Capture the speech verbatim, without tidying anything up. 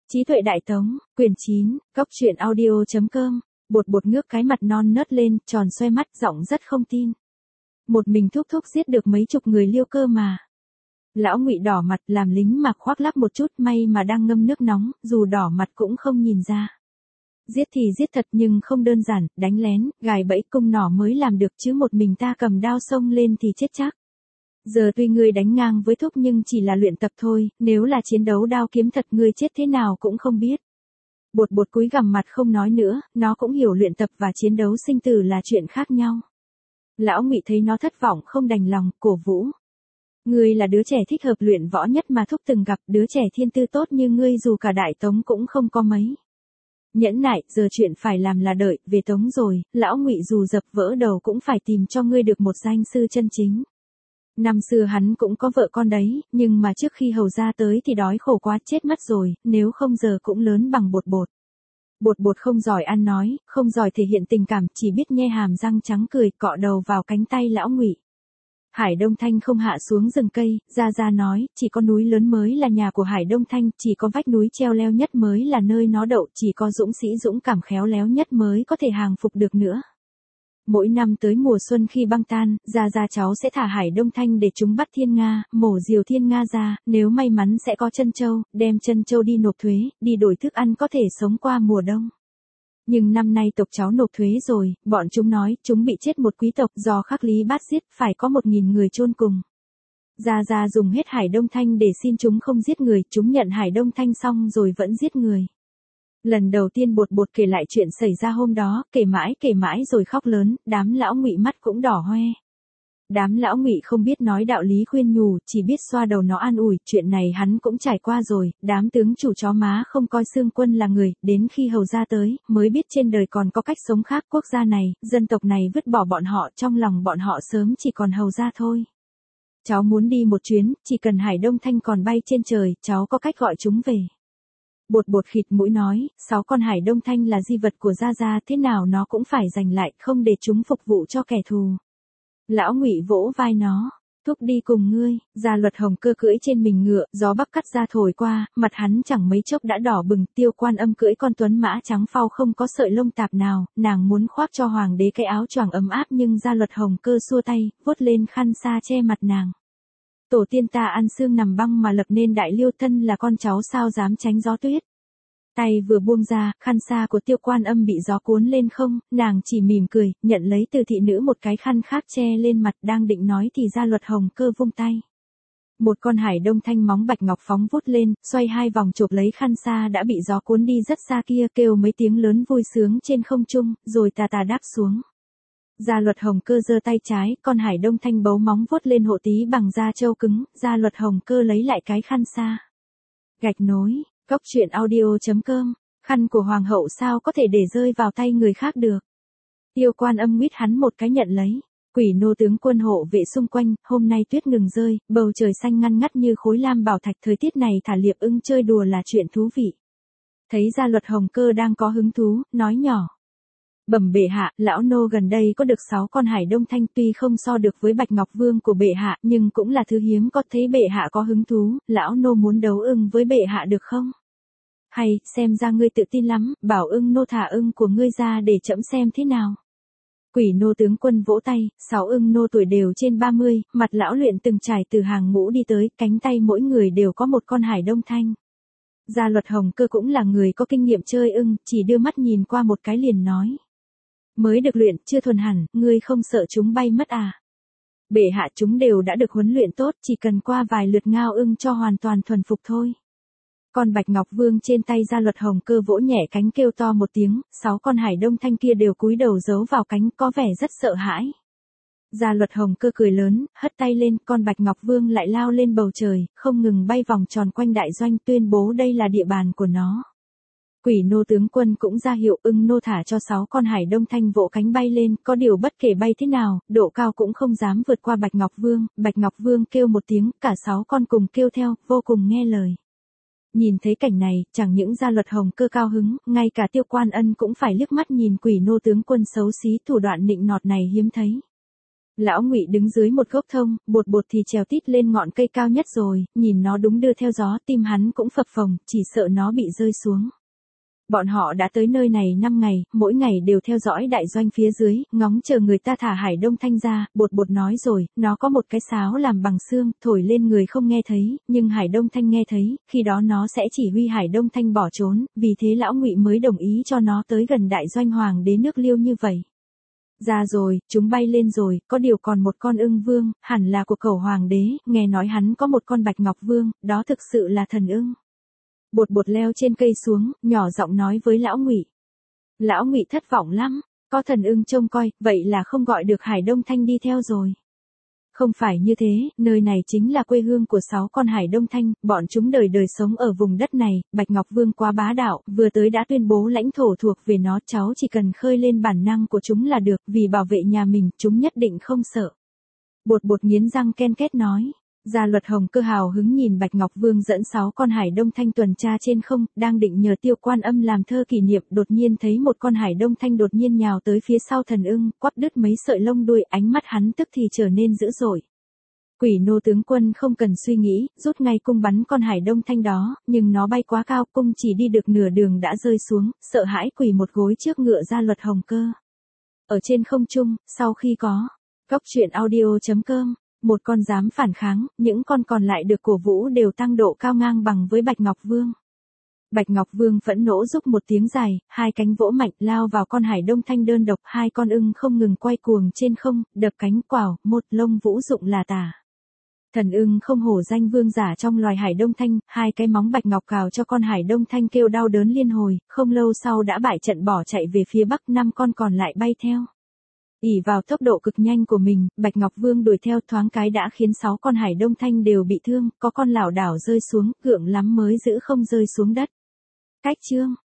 Trí tuệ đại tống, quyển chín, cốc truyện audio chấm com. Bột bột ngước cái mặt non nớt lên, tròn xoe mắt, giọng rất không tin. Một mình thúc thúc giết được mấy chục người Liêu cơ mà. Lão Ngụy đỏ mặt, làm lính mà khoác lác một chút, may mà đang ngâm nước nóng, dù đỏ mặt cũng không nhìn ra. Giết thì giết thật nhưng không đơn giản, đánh lén, gài bẫy cung nỏ mới làm được chứ một mình ta cầm đao xông lên thì chết chắc. Giờ tuy ngươi đánh ngang với thúc nhưng chỉ là luyện tập thôi, nếu là chiến đấu đao kiếm thật ngươi chết thế nào cũng không biết. Bột bột cúi gằm mặt không nói nữa, nó cũng hiểu luyện tập và chiến đấu sinh tử là chuyện khác nhau. Lão Ngụy thấy nó thất vọng không đành lòng, cổ vũ. Ngươi là đứa trẻ thích hợp luyện võ nhất mà thúc từng gặp, đứa trẻ thiên tư tốt như ngươi dù cả đại tống cũng không có mấy. Nhẫn nại, giờ chuyện phải làm là đợi, về tống rồi, lão Ngụy dù dập vỡ đầu cũng phải tìm cho ngươi được một danh sư chân chính. Năm xưa hắn cũng có vợ con đấy, nhưng mà trước khi hầu ra tới thì đói khổ quá chết mất rồi, nếu không giờ cũng lớn bằng bột bột. Bột bột không giỏi ăn nói, không giỏi thể hiện tình cảm, chỉ biết nhe hàm răng trắng cười, cọ đầu vào cánh tay lão Ngụy. Hải Đông Thanh không hạ xuống rừng cây, ra ra nói, chỉ có núi lớn mới là nhà của Hải Đông Thanh, chỉ có vách núi treo leo nhất mới là nơi nó đậu, chỉ có dũng sĩ dũng cảm khéo léo nhất mới có thể hàng phục được nữa. Mỗi năm tới mùa xuân khi băng tan, ra ra cháu sẽ thả Hải Đông Thanh để chúng bắt thiên nga, mổ diều thiên nga ra, nếu may mắn sẽ có chân châu, đem chân châu đi nộp thuế, đi đổi thức ăn có thể sống qua mùa đông. Nhưng năm nay tộc cháu nộp thuế rồi, bọn chúng nói, chúng bị chết một quý tộc do Khắc Lý Bát giết, phải có một nghìn người chôn cùng. Ra ra dùng hết Hải Đông Thanh để xin chúng không giết người, chúng nhận Hải Đông Thanh xong rồi vẫn giết người. Lần đầu tiên bột bột kể lại chuyện xảy ra hôm đó, kể mãi kể mãi rồi khóc lớn, đám lão Ngụy mắt cũng đỏ hoe. Đám lão Ngụy không biết nói đạo lý khuyên nhủ, chỉ biết xoa đầu nó an ủi, chuyện này hắn cũng trải qua rồi, đám tướng chủ chó má không coi Xương Quân là người, đến khi hầu ra tới, mới biết trên đời còn có cách sống khác, quốc gia này, dân tộc này vứt bỏ bọn họ, trong lòng bọn họ sớm chỉ còn hầu ra thôi. Cháu muốn đi một chuyến, chỉ cần Hải Đông Thanh còn bay trên trời, cháu có cách gọi chúng về. Bột bột khịt mũi nói, sáu con Hải Đông Thanh là di vật của Gia Gia, thế nào nó cũng phải giành lại, không để chúng phục vụ cho kẻ thù. Lão Ngụy vỗ vai nó, thúc đi cùng ngươi. Gia Luật Hồng Cơ cưỡi trên mình ngựa, gió bắc cắt ra thổi qua, mặt hắn chẳng mấy chốc đã đỏ bừng. Tiêu Quan Âm cưỡi con tuấn mã trắng phau không có sợi lông tạp nào, nàng muốn khoác cho hoàng đế cái áo choàng ấm áp nhưng Gia Luật Hồng Cơ xua tay, vuốt lên khăn sa che mặt nàng. Tổ tiên ta ăn xương nằm băng mà lập nên đại Liêu, thân là con cháu sao dám tránh gió tuyết. Tay vừa buông ra, khăn sa của Tiêu Quan Âm bị gió cuốn lên không, nàng chỉ mỉm cười, nhận lấy từ thị nữ một cái khăn khác che lên mặt, đang định nói thì Gia Luật Hồng Cơ vung tay. Một con Hải Đông Thanh móng bạch ngọc phóng vút lên, xoay hai vòng chộp lấy khăn sa đã bị gió cuốn đi rất xa kia, kêu mấy tiếng lớn vui sướng trên không trung, rồi tà tà đáp xuống. Gia Luật Hồng Cơ giơ tay trái, con Hải Đông Thanh bấu móng vuốt lên hộ tí bằng da trâu cứng, Gia Luật Hồng Cơ lấy lại cái khăn sa. Gạch nối, cốc truyện audio chấm com, khăn của hoàng hậu sao có thể để rơi vào tay người khác được. Tiêu Quan Âm nguyết hắn một cái nhận lấy. Quỷ nô tướng quân hộ vệ xung quanh, hôm nay tuyết ngừng rơi, bầu trời xanh ngăn ngắt như khối lam bảo thạch, thời tiết này thả liệp ưng chơi đùa là chuyện thú vị. Thấy Gia Luật Hồng Cơ đang có hứng thú, nói nhỏ. Bẩm bệ hạ, lão nô gần đây có được sáu con Hải Đông Thanh, tuy không so được với Bạch Ngọc Vương của bệ hạ, nhưng cũng là thứ hiếm có, thấy bệ hạ có hứng thú, lão nô muốn đấu ưng với bệ hạ được không? Hay, xem ra ngươi tự tin lắm, bảo ưng nô thả ưng của ngươi ra để trẫm xem thế nào. Quỷ nô tướng quân vỗ tay, sáu ưng nô tuổi đều trên ba mươi, mặt lão luyện từng trải từ hàng ngũ đi tới, cánh tay mỗi người đều có một con Hải Đông Thanh. Gia Luật Hồng Cơ cũng là người có kinh nghiệm chơi ưng, chỉ đưa mắt nhìn qua một cái liền nói. Mới được luyện, chưa thuần hẳn, ngươi không sợ chúng bay mất à? Bệ hạ, chúng đều đã được huấn luyện tốt, chỉ cần qua vài lượt ngao ưng cho hoàn toàn thuần phục thôi. Con Bạch Ngọc Vương trên tay Gia Luật Hồng Cơ vỗ nhẹ cánh kêu to một tiếng, sáu con Hải Đông Thanh kia đều cúi đầu giấu vào cánh, có vẻ rất sợ hãi. Gia Luật Hồng Cơ cười lớn, hất tay lên, con Bạch Ngọc Vương lại lao lên bầu trời, không ngừng bay vòng tròn quanh đại doanh, tuyên bố đây là địa bàn của nó. Quỷ nô tướng quân cũng ra hiệu, ưng nô thả cho sáu con Hải Đông Thanh vỗ cánh bay lên, có điều bất kể bay thế nào, độ cao cũng không dám vượt qua Bạch Ngọc Vương. Bạch Ngọc Vương kêu một tiếng, cả sáu con cùng kêu theo, vô cùng nghe lời. Nhìn thấy cảnh này, chẳng những Gia Luật Hồng Cơ cao hứng, ngay cả Tiêu Quan Ân cũng phải liếc mắt nhìn quỷ nô tướng quân xấu xí, thủ đoạn nịnh nọt này hiếm thấy. Lão Ngụy đứng dưới một gốc thông, bột bột thì trèo tít lên ngọn cây cao nhất rồi, nhìn nó đúng đưa theo gió, tim hắn cũng phập phồng, chỉ sợ nó bị rơi xuống. Bọn họ đã tới nơi này năm ngày, mỗi ngày đều theo dõi đại doanh phía dưới, ngóng chờ người ta thả Hải Đông Thanh ra, bột bột nói rồi, nó có một cái sáo làm bằng xương, thổi lên người không nghe thấy, nhưng Hải Đông Thanh nghe thấy, khi đó nó sẽ chỉ huy Hải Đông Thanh bỏ trốn, vì thế Lão Ngụy mới đồng ý cho nó tới gần đại doanh hoàng đế nước Liêu như vậy. Ra rồi, chúng bay lên rồi, có điều còn một con ưng vương, hẳn là của cẩu hoàng đế, nghe nói hắn có một con bạch ngọc vương, đó thực sự là thần ưng. Bột bột leo trên cây xuống, nhỏ giọng nói với Lão Ngụy. Lão Ngụy thất vọng lắm, có thần ưng trông coi, vậy là không gọi được Hải Đông Thanh đi theo rồi. Không phải như thế, nơi này chính là quê hương của sáu con Hải Đông Thanh, bọn chúng đời đời sống ở vùng đất này, Bạch Ngọc Vương quá bá đạo, vừa tới đã tuyên bố lãnh thổ thuộc về nó, cháu chỉ cần khơi lên bản năng của chúng là được, vì bảo vệ nhà mình, chúng nhất định không sợ. Bột bột nghiến răng ken két nói. Gia Luật Hồng Cơ hào hứng nhìn Bạch Ngọc Vương dẫn sáu con Hải Đông Thanh tuần tra trên không, đang định nhờ Tiêu Quan Âm làm thơ kỷ niệm, đột nhiên thấy một con Hải Đông Thanh đột nhiên nhào tới phía sau thần ưng, quắp đứt mấy sợi lông đuôi, ánh mắt hắn tức thì trở nên dữ dội. Quỷ nô tướng quân không cần suy nghĩ, rút ngay cung bắn con Hải Đông Thanh đó, nhưng nó bay quá cao, cung chỉ đi được nửa đường đã rơi xuống, sợ hãi quỳ một gối trước ngựa Gia Luật Hồng Cơ. Ở trên không trung, sau khi có Góc truyện audio chấm com, một con dám phản kháng, những con còn lại được cổ vũ đều tăng độ cao ngang bằng với Bạch Ngọc Vương. Bạch Ngọc Vương phẫn nộ rúc một tiếng dài, hai cánh vỗ mạnh lao vào con Hải Đông Thanh đơn độc, hai con ưng không ngừng quay cuồng trên không, đập cánh quào, một lông vũ dụng là tả. Thần ưng không hổ danh vương giả trong loài Hải Đông Thanh, hai cái móng bạch ngọc cào cho con Hải Đông Thanh kêu đau đớn liên hồi, không lâu sau đã bại trận bỏ chạy về phía bắc, năm con còn lại bay theo. ỷ vào tốc độ cực nhanh của mình, Bạch Ngọc Vương đuổi theo thoáng cái đã khiến sáu con Hải Đông Thanh đều bị thương, có con lảo đảo rơi xuống, gượng lắm mới giữ không rơi xuống đất. Cách chương